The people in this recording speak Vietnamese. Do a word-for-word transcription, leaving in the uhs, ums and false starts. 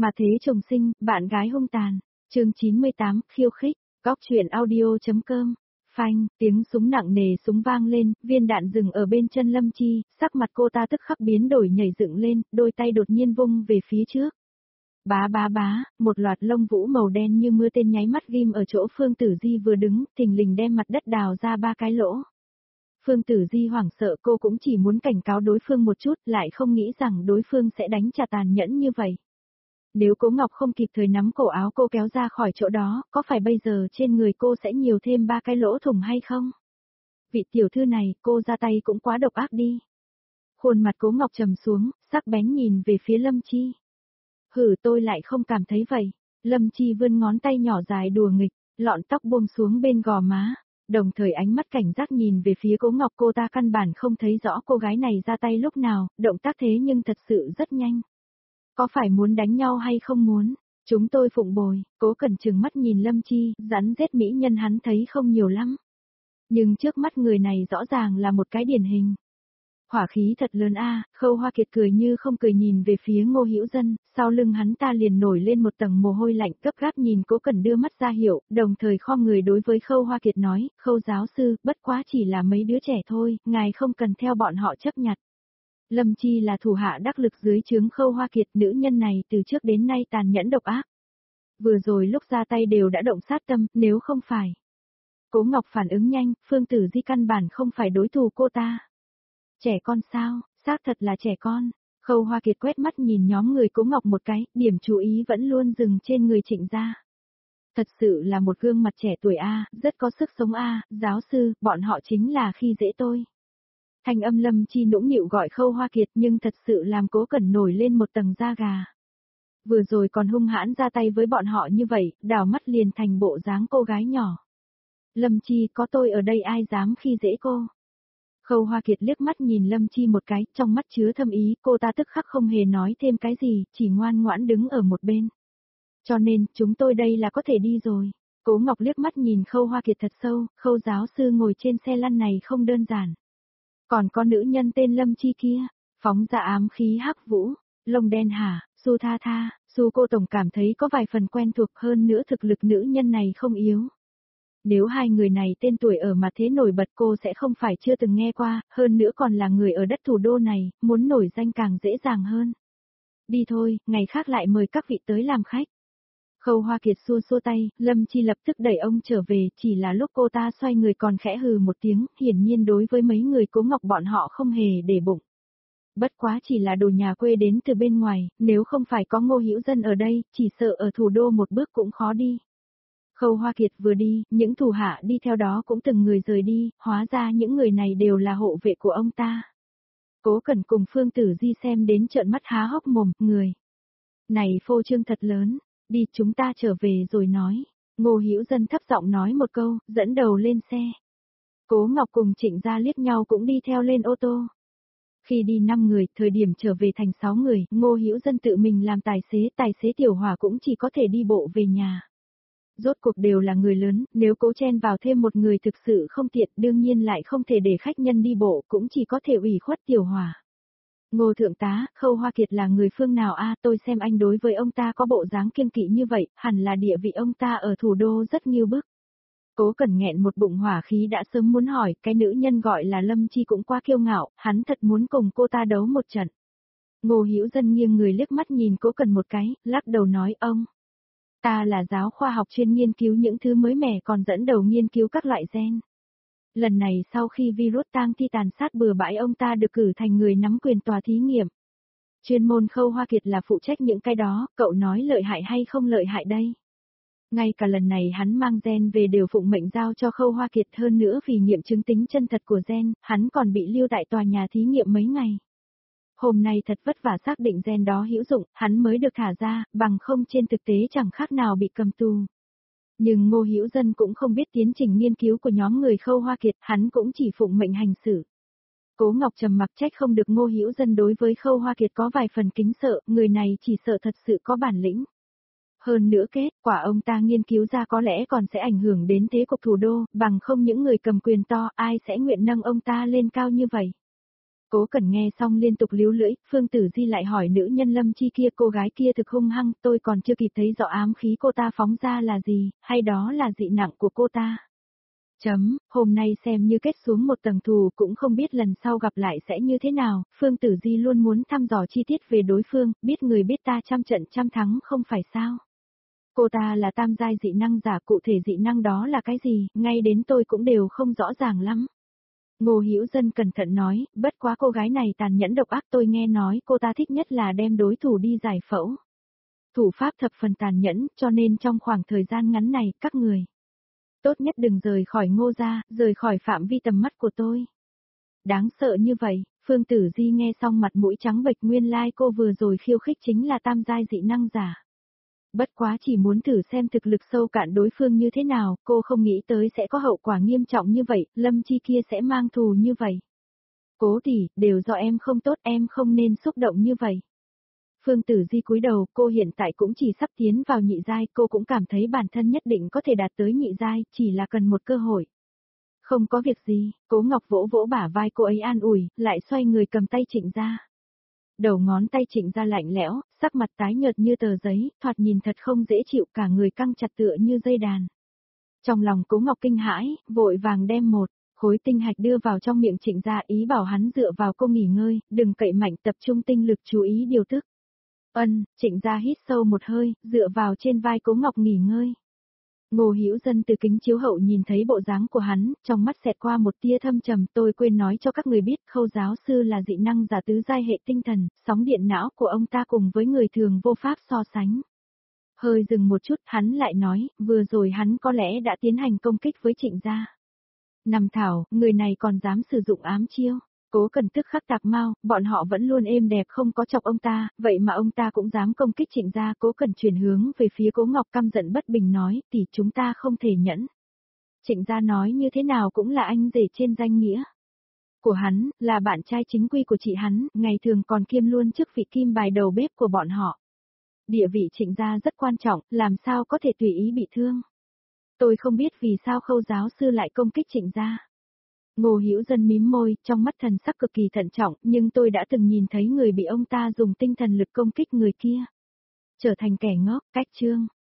Mà thế chồng sinh, bạn gái hung tàn. Chương chín mươi tám, khiêu khích. Góc truyện audio.com. Phanh, tiếng súng nặng nề súng vang lên, viên đạn dừng ở bên chân Lâm Chi, sắc mặt cô ta tức khắc biến đổi nhảy dựng lên, đôi tay đột nhiên vung về phía trước. Bá bá bá, một loạt lông vũ màu đen như mưa tên nháy mắt ghim ở chỗ Phương Tử Di vừa đứng, thình lình đem mặt đất đào ra ba cái lỗ. Phương Tử Di hoảng sợ, cô cũng chỉ muốn cảnh cáo đối phương một chút, lại không nghĩ rằng đối phương sẽ đánh trả tàn nhẫn như vậy. Nếu Cố Ngọc không kịp thời nắm cổ áo cô kéo ra khỏi chỗ đó, có phải bây giờ trên người cô sẽ nhiều thêm ba cái lỗ thủng hay không? Vị tiểu thư này, cô ra tay cũng quá độc ác đi. Khuôn mặt Cố Ngọc trầm xuống, sắc bén nhìn về phía Lâm Chi. Hử, tôi lại không cảm thấy vậy. Lâm Chi vươn ngón tay nhỏ dài đùa nghịch, lọn tóc buông xuống bên gò má, đồng thời ánh mắt cảnh giác nhìn về phía Cố Ngọc, cô ta căn bản không thấy rõ cô gái này ra tay lúc nào, động tác thế nhưng thật sự rất nhanh. Có phải muốn đánh nhau hay không muốn? Chúng tôi phụng bồi. Cố Cẩn trừng mắt nhìn Lâm Chi, rắn rết mỹ nhân hắn thấy không nhiều lắm. Nhưng trước mắt người này rõ ràng là một cái điển hình. Hỏa khí thật lớn a. Khâu Hoa Kiệt cười như không cười nhìn về phía Ngô Hữu Dân, sau lưng hắn ta liền nổi lên một tầng mồ hôi lạnh, gấp gáp nhìn Cố Cẩn đưa mắt ra hiệu, đồng thời khom người đối với Khâu Hoa Kiệt nói, Khâu giáo sư, bất quá chỉ là mấy đứa trẻ thôi, ngài không cần theo bọn họ chấp nhặt. Lâm Chi là thủ hạ đắc lực dưới trướng Khâu Hoa Kiệt, nữ nhân này từ trước đến nay tàn nhẫn độc ác. Vừa rồi lúc ra tay đều đã động sát tâm, nếu không phải. Cố Ngọc phản ứng nhanh, Phương Tử Di căn bản không phải đối thủ cô ta. Trẻ con sao, xác thật là trẻ con. Khâu Hoa Kiệt quét mắt nhìn nhóm người Cố Ngọc một cái, điểm chú ý vẫn luôn dừng trên người Trịnh gia. Thật sự là một gương mặt trẻ tuổi a, rất có sức sống a, giáo sư, bọn họ chính là khi dễ tôi. Thanh âm Lâm Chi nũng nịu gọi Khâu Hoa Kiệt nhưng thật sự làm Cố Cẩn nổi lên một tầng da gà. Vừa rồi còn hung hãn ra tay với bọn họ như vậy, đảo mắt liền thành bộ dáng cô gái nhỏ. Lâm Chi, có tôi ở đây ai dám khi dễ cô? Khâu Hoa Kiệt liếc mắt nhìn Lâm Chi một cái, trong mắt chứa thâm ý, cô ta tức khắc không hề nói thêm cái gì, chỉ ngoan ngoãn đứng ở một bên. Cho nên, chúng tôi đây là có thể đi rồi. Cố Ngọc liếc mắt nhìn Khâu Hoa Kiệt thật sâu, Khâu giáo sư ngồi trên xe lăn này không đơn giản. Còn có nữ nhân tên Lâm Chi kia, phóng ra ám khí hắc vũ, lông đen hả, Su Tha Tha, Su cô tổng cảm thấy có vài phần quen thuộc, hơn nữa thực lực nữ nhân này không yếu. Nếu hai người này tên tuổi ở mà thế nổi bật cô sẽ không phải chưa từng nghe qua, hơn nữa còn là người ở đất thủ đô này, muốn nổi danh càng dễ dàng hơn. Đi thôi, ngày khác lại mời các vị tới làm khách. Khâu Hoa Kiệt xua xua tay, Lâm Chi lập tức đẩy ông trở về, chỉ là lúc cô ta xoay người còn khẽ hừ một tiếng, hiển nhiên đối với mấy người Cố Ngọc bọn họ không hề để bụng. Bất quá chỉ là đồ nhà quê đến từ bên ngoài, nếu không phải có Ngô Hữu Dân ở đây, chỉ sợ ở thủ đô một bước cũng khó đi. Khâu Hoa Kiệt vừa đi, những thủ hạ đi theo đó cũng từng người rời đi, hóa ra những người này đều là hộ vệ của ông ta. Cố Cẩn cùng Phương Tử Di xem đến trợn mắt há hốc mồm, người. Này phô trương thật lớn, đi chúng ta trở về rồi nói. Ngô Hữu Dân thấp giọng nói một câu, dẫn đầu lên xe. Cố Ngọc cùng Trịnh gia liếc nhau cũng đi theo lên ô tô. Khi đi năm người, thời điểm trở về thành sáu người, Ngô Hữu Dân tự mình làm tài xế, tài xế Tiểu Hỏa cũng chỉ có thể đi bộ về nhà. Rốt cuộc đều là người lớn, nếu cố chen vào thêm một người thực sự không tiện, đương nhiên lại không thể để khách nhân đi bộ, cũng chỉ có thể ủy khuất Tiểu Hỏa. Ngô thượng tá, Khâu Hoa Kiệt là người phương nào a? Tôi xem anh đối với ông ta có bộ dáng kiêng kỵ như vậy, hẳn là địa vị ông ta ở thủ đô rất nghiêu bức. Cố Cẩn nghẹn một bụng hỏa khí đã sớm muốn hỏi, cái nữ nhân gọi là Lâm Chi cũng quá kiêu ngạo, hắn thật muốn cùng cô ta đấu một trận. Ngô Hữu Dân nghiêng người liếc mắt nhìn Cố Cẩn một cái, lắc đầu nói ông. Ta là giáo khoa học chuyên nghiên cứu những thứ mới mẻ, còn dẫn đầu nghiên cứu các loại gen. Lần này sau khi virus tang thi tàn sát bừa bãi, ông ta được cử thành người nắm quyền tòa thí nghiệm. Chuyên môn Khâu Hoa Kiệt là phụ trách những cái đó, cậu nói lợi hại hay không lợi hại đây? Ngay cả lần này hắn mang gen về đều phụng mệnh giao cho Khâu Hoa Kiệt, hơn nữa vì nghiệm chứng tính chân thật của gen, hắn còn bị lưu tại tòa nhà thí nghiệm mấy ngày. Hôm nay thật vất vả xác định gen đó hữu dụng, hắn mới được thả ra, bằng không trên thực tế chẳng khác nào bị cầm tù. Nhưng Ngô Hữu Dân cũng không biết tiến trình nghiên cứu của nhóm người Khâu Hoa Kiệt, hắn cũng chỉ phụng mệnh hành xử. Cố Ngọc trầm mặc trách không được Ngô Hữu Dân đối với Khâu Hoa Kiệt có vài phần kính sợ, người này chỉ sợ thật sự có bản lĩnh. Hơn nữa kết quả ông ta nghiên cứu ra có lẽ còn sẽ ảnh hưởng đến thế cục thủ đô, bằng không những người cầm quyền to ai sẽ nguyện nâng ông ta lên cao như vậy. Cố Cẩn nghe xong liên tục líu lưỡi, Phương Tử Di lại hỏi nữ nhân Lâm Chi kia, cô gái kia thực hung hăng, tôi còn chưa kịp thấy rõ ám khí cô ta phóng ra là gì, hay đó là dị nặng của cô ta. Chấm, hôm nay xem như kết xuống một tầng thù, cũng không biết lần sau gặp lại sẽ như thế nào, Phương Tử Di luôn muốn thăm dò chi tiết về đối phương, biết người biết ta trăm trận trăm thắng không phải sao. Cô ta là tam giai dị năng giả, cụ thể dị năng đó là cái gì, ngay đến tôi cũng đều không rõ ràng lắm. Ngô Hữu Dân cẩn thận nói, bất quá cô gái này tàn nhẫn độc ác, tôi nghe nói cô ta thích nhất là đem đối thủ đi giải phẫu. Thủ pháp thập phần tàn nhẫn, cho nên trong khoảng thời gian ngắn này, các người tốt nhất đừng rời khỏi Ngô gia, rời khỏi phạm vi tầm mắt của tôi. Đáng sợ như vậy, Phương Tử Di nghe xong mặt mũi trắng bệch, nguyên lai like cô vừa rồi khiêu khích chính là tam giai dị năng giả. Bất quá chỉ muốn thử xem thực lực sâu cạn đối phương như thế nào, cô không nghĩ tới sẽ có hậu quả nghiêm trọng như vậy, Lâm Chi kia sẽ mang thù như vậy. Cố tỷ, đều do em không tốt, em không nên xúc động như vậy. Phương Tử Di cúi đầu, cô hiện tại cũng chỉ sắp tiến vào nhị giai, cô cũng cảm thấy bản thân nhất định có thể đạt tới nhị giai, chỉ là cần một cơ hội. Không có việc gì, Cố Ngọc vỗ vỗ bả vai cô ấy an ủi, lại xoay người cầm tay Trịnh Gia. Đầu ngón tay Trịnh Gia lạnh lẽo, sắc mặt tái nhợt như tờ giấy, thoạt nhìn thật không dễ chịu, cả người căng chặt tựa như dây đàn. Trong lòng Cố Ngọc kinh hãi, vội vàng đem một khối tinh hạch đưa vào trong miệng Trịnh Gia, ý bảo hắn dựa vào cô nghỉ ngơi, đừng cậy mạnh, tập trung tinh lực chú ý điều tức. Ân, Trịnh Gia hít sâu một hơi, dựa vào trên vai Cố Ngọc nghỉ ngơi. Ngô Hữu Dân từ kính chiếu hậu nhìn thấy bộ dáng của hắn, trong mắt xẹt qua một tia thâm trầm, tôi quên nói cho các người biết, Khâu giáo sư là dị năng giả tứ giai hệ tinh thần, sóng điện não của ông ta cùng với người thường vô pháp so sánh. Hơi dừng một chút, hắn lại nói, vừa rồi hắn có lẽ đã tiến hành công kích với Trịnh Gia. Nằm thảo, người này còn dám sử dụng ám chiêu. Cố Cẩn tức khắc tạc mau, bọn họ vẫn luôn êm đẹp không có chọc ông ta, vậy mà ông ta cũng dám công kích Trịnh Gia. Cố Cẩn chuyển hướng về phía Cố Ngọc căm giận bất bình nói, tỷ, chúng ta không thể nhẫn. Trịnh Gia nói như thế nào cũng là anh rể trên danh nghĩa của hắn, là bạn trai chính quy của chị hắn, ngày thường còn kiêm luôn chức vị kim bài đầu bếp của bọn họ. Địa vị Trịnh Gia rất quan trọng, làm sao có thể tùy ý bị thương. Tôi không biết vì sao Khâu giáo sư lại công kích Trịnh Gia. Ngô Hữu Dân mím môi, trong mắt thần sắc cực kỳ thận trọng, nhưng tôi đã từng nhìn thấy người bị ông ta dùng tinh thần lực công kích người kia. Trở thành kẻ ngốc, cách chương.